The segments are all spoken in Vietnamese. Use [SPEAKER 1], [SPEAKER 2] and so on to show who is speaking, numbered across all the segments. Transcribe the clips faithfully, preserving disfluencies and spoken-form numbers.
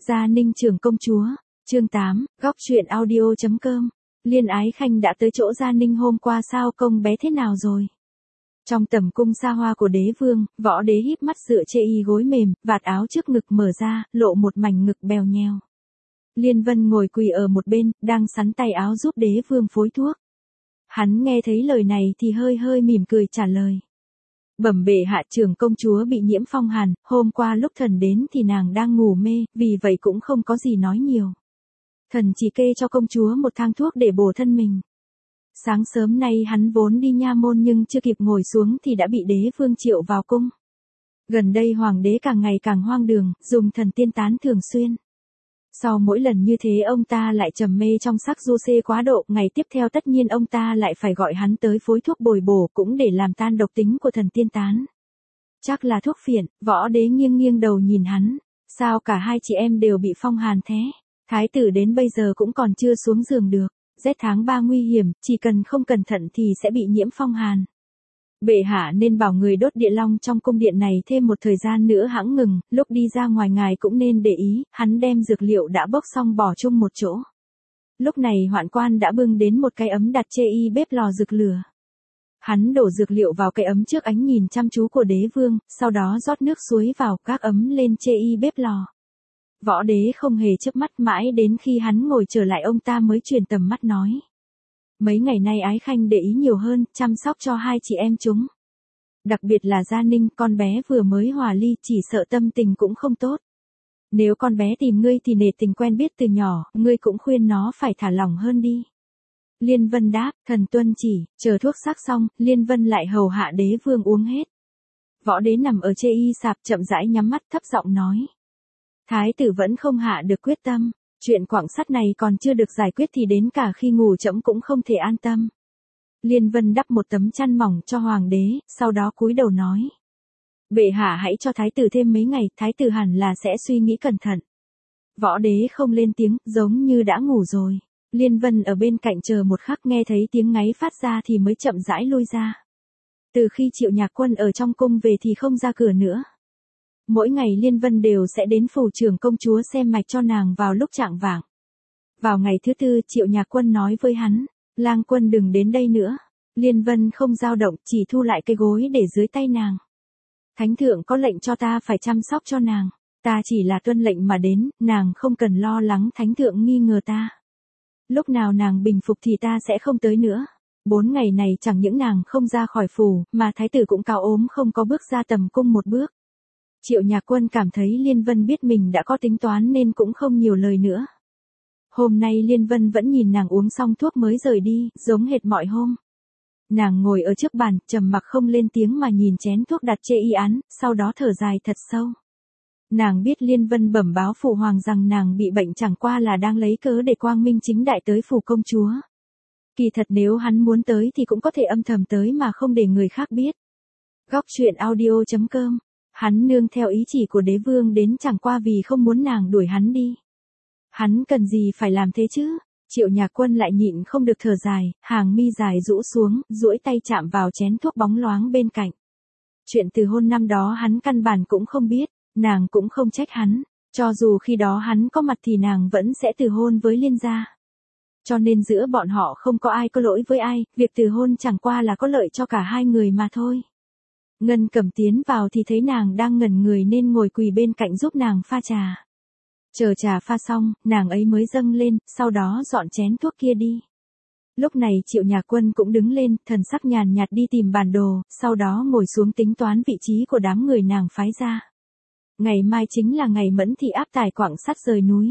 [SPEAKER 1] Gia Ninh trưởng công chúa, chương tám, góc truyện audio chấm com. Liên Ái Khanh đã tới chỗ Gia Ninh hôm qua sao, công bé thế nào rồi? Trong tầm cung xa hoa của đế vương, võ đế híp mắt dựa chê y gối mềm, vạt áo trước ngực mở ra, lộ một mảnh ngực bèo nhèo. Liên Vân ngồi quỳ ở một bên, đang sắn tay áo giúp đế vương phối thuốc. Hắn nghe thấy lời này thì hơi hơi mỉm cười trả lời. Bẩm bệ hạ, trưởng công chúa bị nhiễm phong hàn, hôm qua lúc thần đến thì nàng đang ngủ mê, vì vậy cũng không có gì nói nhiều. Thần chỉ kê cho công chúa một thang thuốc để bổ thân mình. Sáng sớm nay hắn vốn đi nha môn nhưng chưa kịp ngồi xuống thì đã bị đế vương triệu vào cung. Gần đây hoàng đế càng ngày càng hoang đường, dùng thần tiên tán thường xuyên. Sau mỗi lần như thế ông ta lại trầm mê trong sắc du xê quá độ, ngày tiếp theo tất nhiên ông ta lại phải gọi hắn tới phối thuốc bồi bổ cũng để làm tan độc tính của thần tiên tán. Chắc là thuốc phiện. Võ đế nghiêng nghiêng đầu nhìn hắn. Sao cả hai chị em đều bị phong hàn thế? Thái tử đến bây giờ cũng còn chưa xuống giường được. Rét tháng ba nguy hiểm, chỉ cần không cẩn thận thì sẽ bị nhiễm phong hàn. Bệ hạ nên bảo người đốt địa long trong cung điện này thêm một thời gian nữa hãng ngừng, lúc đi ra ngoài ngài cũng nên để ý, hắn đem dược liệu đã bốc xong bỏ chung một chỗ. Lúc này hoạn quan đã bưng đến một cái ấm đặt chê y bếp lò rực lửa. Hắn đổ dược liệu vào cái ấm trước ánh nhìn chăm chú của đế vương, sau đó rót nước suối vào các ấm lên chê y bếp lò. Võ đế không hề chớp mắt, mãi đến khi hắn ngồi trở lại ông ta mới chuyển tầm mắt nói. Mấy ngày nay Ái Khanh để ý nhiều hơn, chăm sóc cho hai chị em chúng. Đặc biệt là Gia Ninh, con bé vừa mới hòa ly, chỉ sợ tâm tình cũng không tốt. Nếu con bé tìm ngươi thì nể tình quen biết từ nhỏ, ngươi cũng khuyên nó phải thả lỏng hơn đi. Liên Vân đáp, thần tuân chỉ. Chờ thuốc sắc xong, Liên Vân lại hầu hạ đế vương uống hết. Võ đế nằm ở chê y sạp chậm rãi nhắm mắt thấp giọng nói. Thái tử vẫn không hạ được quyết tâm. Chuyện quặng sắt này còn chưa được giải quyết thì đến cả khi ngủ trẫm cũng không thể an tâm. Liên Vân đắp một tấm chăn mỏng cho hoàng đế, sau đó cúi đầu nói. Bệ hạ hãy cho thái tử thêm mấy ngày, thái tử hẳn là sẽ suy nghĩ cẩn thận. Võ đế không lên tiếng, giống như đã ngủ rồi. Liên Vân ở bên cạnh chờ một khắc, nghe thấy tiếng ngáy phát ra thì mới chậm rãi lui ra. Từ khi Triệu Nhạc Quân ở trong cung về thì không ra cửa nữa. Mỗi ngày Liên Vân đều sẽ đến phủ trưởng công chúa xem mạch cho nàng vào lúc chạng vạng. Vào ngày thứ tư, Triệu Nhạc Quân nói với hắn, Lang Quân đừng đến đây nữa. Liên Vân không dao động, chỉ thu lại cái gối để dưới tay nàng. Thánh thượng có lệnh cho ta phải chăm sóc cho nàng. Ta chỉ là tuân lệnh mà đến, nàng không cần lo lắng thánh thượng nghi ngờ ta. Lúc nào nàng bình phục thì ta sẽ không tới nữa. Bốn ngày này chẳng những nàng không ra khỏi phủ, mà thái tử cũng cao ốm không có bước ra tầm cung một bước. Triệu Nhạc Quân cảm thấy Liên Vân biết mình đã có tính toán nên cũng không nhiều lời nữa. Hôm nay Liên Vân vẫn nhìn nàng uống xong thuốc mới rời đi, giống hệt mọi hôm. Nàng ngồi ở trước bàn, trầm mặc không lên tiếng mà nhìn chén thuốc đặt chê y án, sau đó thở dài thật sâu. Nàng biết Liên Vân bẩm báo phụ hoàng rằng nàng bị bệnh chẳng qua là đang lấy cớ để quang minh chính đại tới phủ công chúa. Kỳ thật nếu hắn muốn tới thì cũng có thể âm thầm tới mà không để người khác biết. Góc truyện audio chấm com. Hắn nương theo ý chỉ của đế vương đến chẳng qua vì không muốn nàng đuổi hắn đi. Hắn cần gì phải làm thế chứ? Triệu Nhạc Quân lại nhịn không được thở dài, hàng mi dài rũ xuống, duỗi tay chạm vào chén thuốc bóng loáng bên cạnh. Chuyện từ hôn năm đó hắn căn bản cũng không biết, nàng cũng không trách hắn, cho dù khi đó hắn có mặt thì nàng vẫn sẽ từ hôn với Liên gia. Cho nên giữa bọn họ không có ai có lỗi với ai, việc từ hôn chẳng qua là có lợi cho cả hai người mà thôi. Ngân Cẩm tiến vào thì thấy nàng đang ngẩn người nên ngồi quỳ bên cạnh giúp nàng pha trà. Chờ trà pha xong, nàng ấy mới dâng lên, sau đó dọn chén thuốc kia đi. Lúc này Triệu Nhạc Quân cũng đứng lên, thần sắc nhàn nhạt đi tìm bản đồ, sau đó ngồi xuống tính toán vị trí của đám người nàng phái ra. Ngày mai chính là ngày Mẫn Thị áp tải quặng sắt rời núi.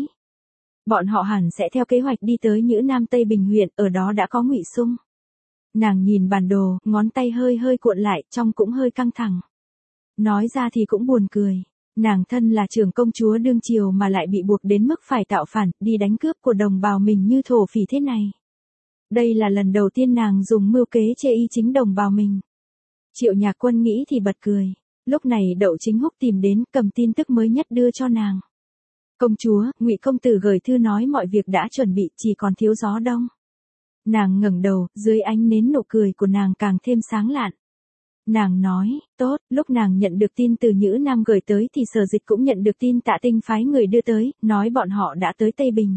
[SPEAKER 1] Bọn họ hẳn sẽ theo kế hoạch đi tới Nhữ Nam Tây Bình huyện, ở đó đã có Ngụy Sung. Nàng nhìn bản đồ, ngón tay hơi hơi cuộn lại, trông cũng hơi căng thẳng. Nói ra thì cũng buồn cười. Nàng thân là trưởng công chúa đương triều mà lại bị buộc đến mức phải tạo phản, đi đánh cướp của đồng bào mình như thổ phỉ thế này. Đây là lần đầu tiên nàng dùng mưu kế chê y chính đồng bào mình. Triệu Nhạc Quân nghĩ thì bật cười. Lúc này Đậu Chính Húc tìm đến, cầm tin tức mới nhất đưa cho nàng. Công chúa, Ngụy công tử gửi thư nói mọi việc đã chuẩn bị, chỉ còn thiếu gió đông. Nàng ngẩng đầu, dưới ánh nến nụ cười của nàng càng thêm sáng lạn. Nàng nói, tốt, lúc nàng nhận được tin từ Nhữ Nam gửi tới thì Sở Dịch cũng nhận được tin Tạ Tinh phái người đưa tới, nói bọn họ đã tới Tây Bình.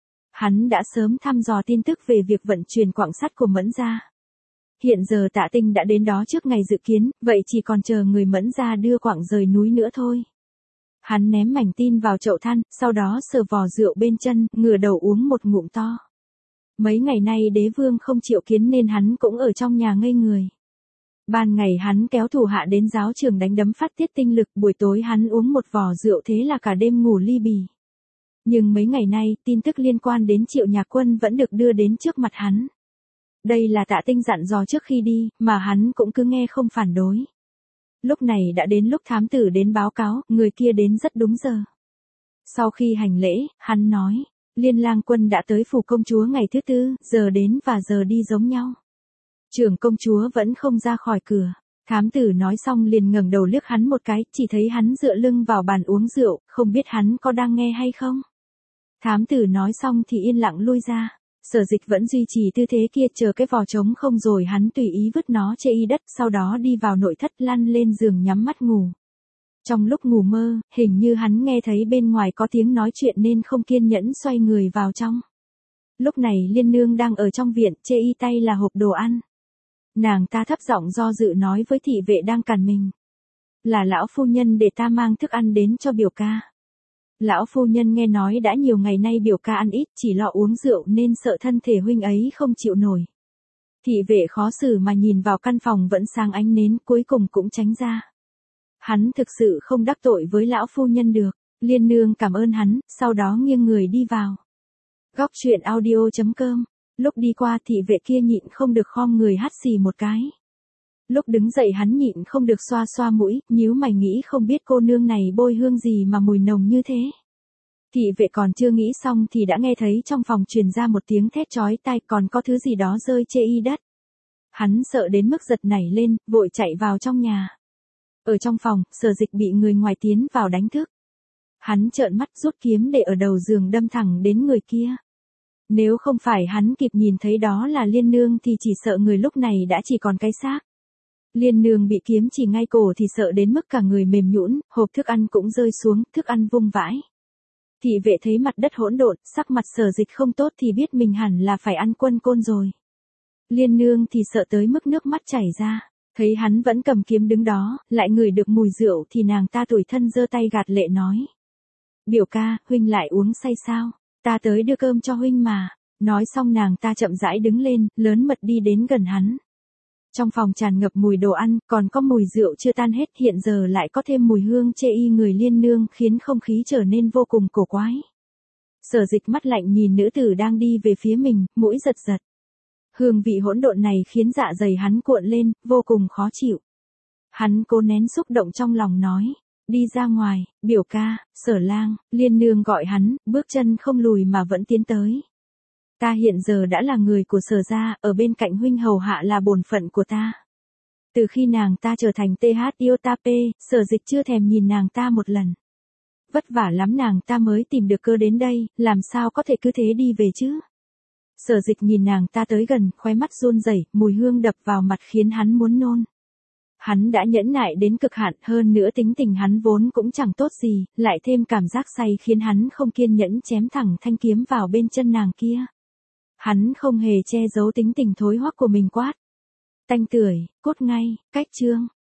[SPEAKER 1] Hắn đã sớm thăm dò tin tức về việc vận chuyển quặng sắt của Mẫn gia. Hiện giờ Tạ Tinh đã đến đó trước ngày dự kiến, vậy chỉ còn chờ người Mẫn gia đưa quặng rời núi nữa thôi. Hắn ném mảnh tin vào chậu than, sau đó sờ vò rượu bên chân, ngửa đầu uống một ngụm to. Mấy ngày nay đế vương không chịu kiến nên hắn cũng ở trong nhà ngây người. Ban ngày hắn kéo thủ hạ đến giáo trường đánh đấm phát tiết tinh lực, buổi tối hắn uống một vò rượu thế là cả đêm ngủ li bì. Nhưng mấy ngày nay, tin tức liên quan đến Triệu Nhạc Quân vẫn được đưa đến trước mặt hắn. Đây là Tạ Tinh dặn dò trước khi đi, mà hắn cũng cứ nghe không phản đối. Lúc này đã đến lúc thám tử đến báo cáo, người kia đến rất đúng giờ. Sau khi hành lễ, hắn nói, Liên Lang Quân đã tới phủ công chúa ngày thứ tư, giờ đến và giờ đi giống nhau. Trưởng công chúa vẫn không ra khỏi cửa. Thám tử nói xong liền ngẩng đầu liếc hắn một cái, chỉ thấy hắn dựa lưng vào bàn uống rượu, không biết hắn có đang nghe hay không. Thám tử nói xong thì yên lặng lui ra. Sở Dịch vẫn duy trì tư thế kia chờ cái vò trống không rồi hắn tùy ý vứt nó trên y đất, sau đó đi vào nội thất lăn lên giường nhắm mắt ngủ. Trong lúc ngủ mơ, hình như hắn nghe thấy bên ngoài có tiếng nói chuyện nên không kiên nhẫn xoay người vào trong. Lúc này Liên Nương đang ở trong viện, chê y tay là hộp đồ ăn. Nàng ta thấp giọng do dự nói với thị vệ đang cản mình. Là lão phu nhân để ta mang thức ăn đến cho biểu ca. Lão phu nhân nghe nói đã nhiều ngày nay biểu ca ăn ít, chỉ lo uống rượu nên sợ thân thể huynh ấy không chịu nổi. Thị vệ khó xử mà nhìn vào căn phòng vẫn sáng ánh nến, cuối cùng cũng tránh ra. Hắn thực sự không đắc tội với lão phu nhân được. Liên Nương cảm ơn hắn, sau đó nghiêng người đi vào. Góc truyện audio chấm com. Lúc đi qua thị vệ kia nhịn không được khom người hắt xì một cái. Lúc đứng dậy hắn nhịn không được xoa xoa mũi, nhíu mày nghĩ không biết cô nương này bôi hương gì mà mùi nồng như thế. Thị vệ còn chưa nghĩ xong thì đã nghe thấy trong phòng truyền ra một tiếng thét chói tai, còn có thứ gì đó rơi chê y đất. Hắn sợ đến mức giật nảy lên, vội chạy vào trong nhà. Ở trong phòng, Sở Dịch bị người ngoài tiến vào đánh thức. Hắn trợn mắt rút kiếm để ở đầu giường đâm thẳng đến người kia. Nếu không phải hắn kịp nhìn thấy đó là Liên Nương thì chỉ sợ người lúc này đã chỉ còn cái xác. Liên Nương bị kiếm chỉ ngay cổ thì sợ đến mức cả người mềm nhũn, hộp thức ăn cũng rơi xuống, thức ăn vung vãi. Thị vệ thấy mặt đất hỗn độn, sắc mặt Sở Dịch không tốt thì biết mình hẳn là phải ăn quân côn rồi. Liên Nương thì sợ tới mức nước mắt chảy ra, thấy hắn vẫn cầm kiếm đứng đó, lại ngửi được mùi rượu thì nàng ta tủi thân giơ tay gạt lệ nói. Biểu ca, huynh lại uống say sao? Ta tới đưa cơm cho huynh mà. Nói xong nàng ta chậm rãi đứng lên, lớn mật đi đến gần hắn. Trong phòng tràn ngập mùi đồ ăn, còn có mùi rượu chưa tan hết, hiện giờ lại có thêm mùi hương chê y người Liên Nương khiến không khí trở nên vô cùng cổ quái. Sở Dịch mắt lạnh nhìn nữ tử đang đi về phía mình, mũi giật giật. Hương vị hỗn độn này khiến dạ dày hắn cuộn lên, vô cùng khó chịu. Hắn cố nén xúc động trong lòng nói. Đi ra ngoài, biểu ca, Sở Lang. Liên Nương gọi hắn, bước chân không lùi mà vẫn tiến tới. Ta hiện giờ đã là người của Sở gia, ở bên cạnh huynh hầu hạ là bổn phận của ta. Từ khi nàng ta trở thành tê hát Iotapé, Sở Dịch chưa thèm nhìn nàng ta một lần. Vất vả lắm nàng ta mới tìm được cơ đến đây, làm sao có thể cứ thế đi về chứ? Sở Dịch nhìn nàng ta tới gần, khóe mắt run rẩy, mùi hương đập vào mặt khiến hắn muốn nôn. Hắn đã nhẫn nại đến cực hạn, hơn nữa tính tình hắn vốn cũng chẳng tốt gì, lại thêm cảm giác say khiến hắn không kiên nhẫn chém thẳng thanh kiếm vào bên chân nàng kia. Hắn không hề che giấu tính tình thối hoắc của mình quát. Tanh tưởi, cút ngay, cách chương.